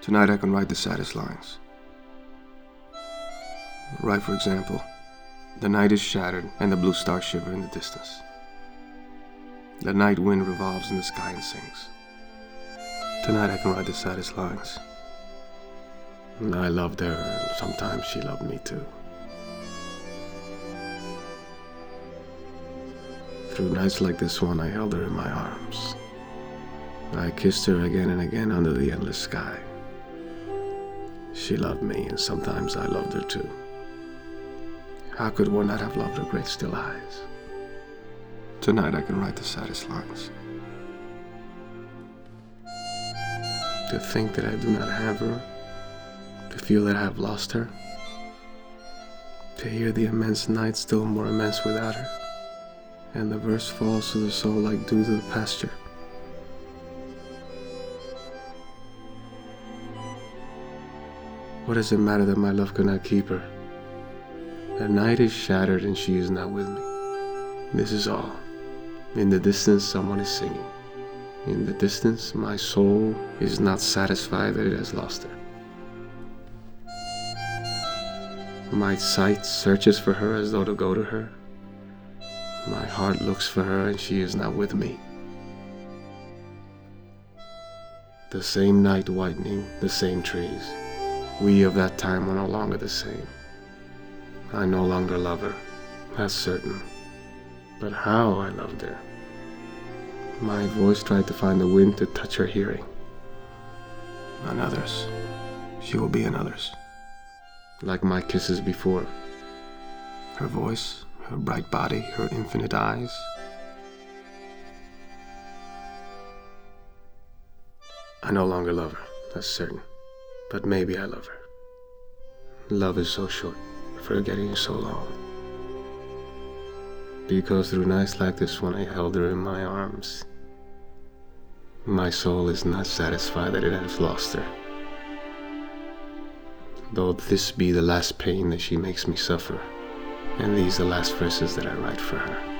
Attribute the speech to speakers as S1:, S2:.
S1: Tonight I can write the saddest lines. Write, for example, the night is shattered and the blue stars shiver in the distance. The night wind revolves in the sky and sings. Tonight I can write the saddest lines. I loved her, and sometimes she loved me too. Through nights like this one, I held her in my arms. I kissed her again and again under the endless sky. She loved me, and sometimes I loved her too. How could one not have loved her great still eyes? Tonight I can write the saddest lines. To think that I do not have her, to feel that I have lost her, to hear the immense night still more immense without her, and the verse falls to the soul like dew to the pasture. What does it matter that my love could not keep her? The night is shattered and she is not with me. This is all. In the distance, someone is singing. In the distance, my soul is not satisfied that it has lost her. My sight searches for her as though to go to her. My heart looks for her and she is not with me. The same night whitening, the same trees. We of that time were no longer the same. I no longer love her, that's certain. But how I loved her. My voice tried to find the wind to touch her hearing. Another's. She will be another's. Like my kisses before. Her voice, her bright body, her infinite eyes. I no longer love her, that's certain. But maybe I love her. Love is so short, forgetting is so long. Because through nights like this one I held her in my arms. My soul is not satisfied that it has lost her. Though this be the last pain that she makes me suffer, and these the last verses that I write for her.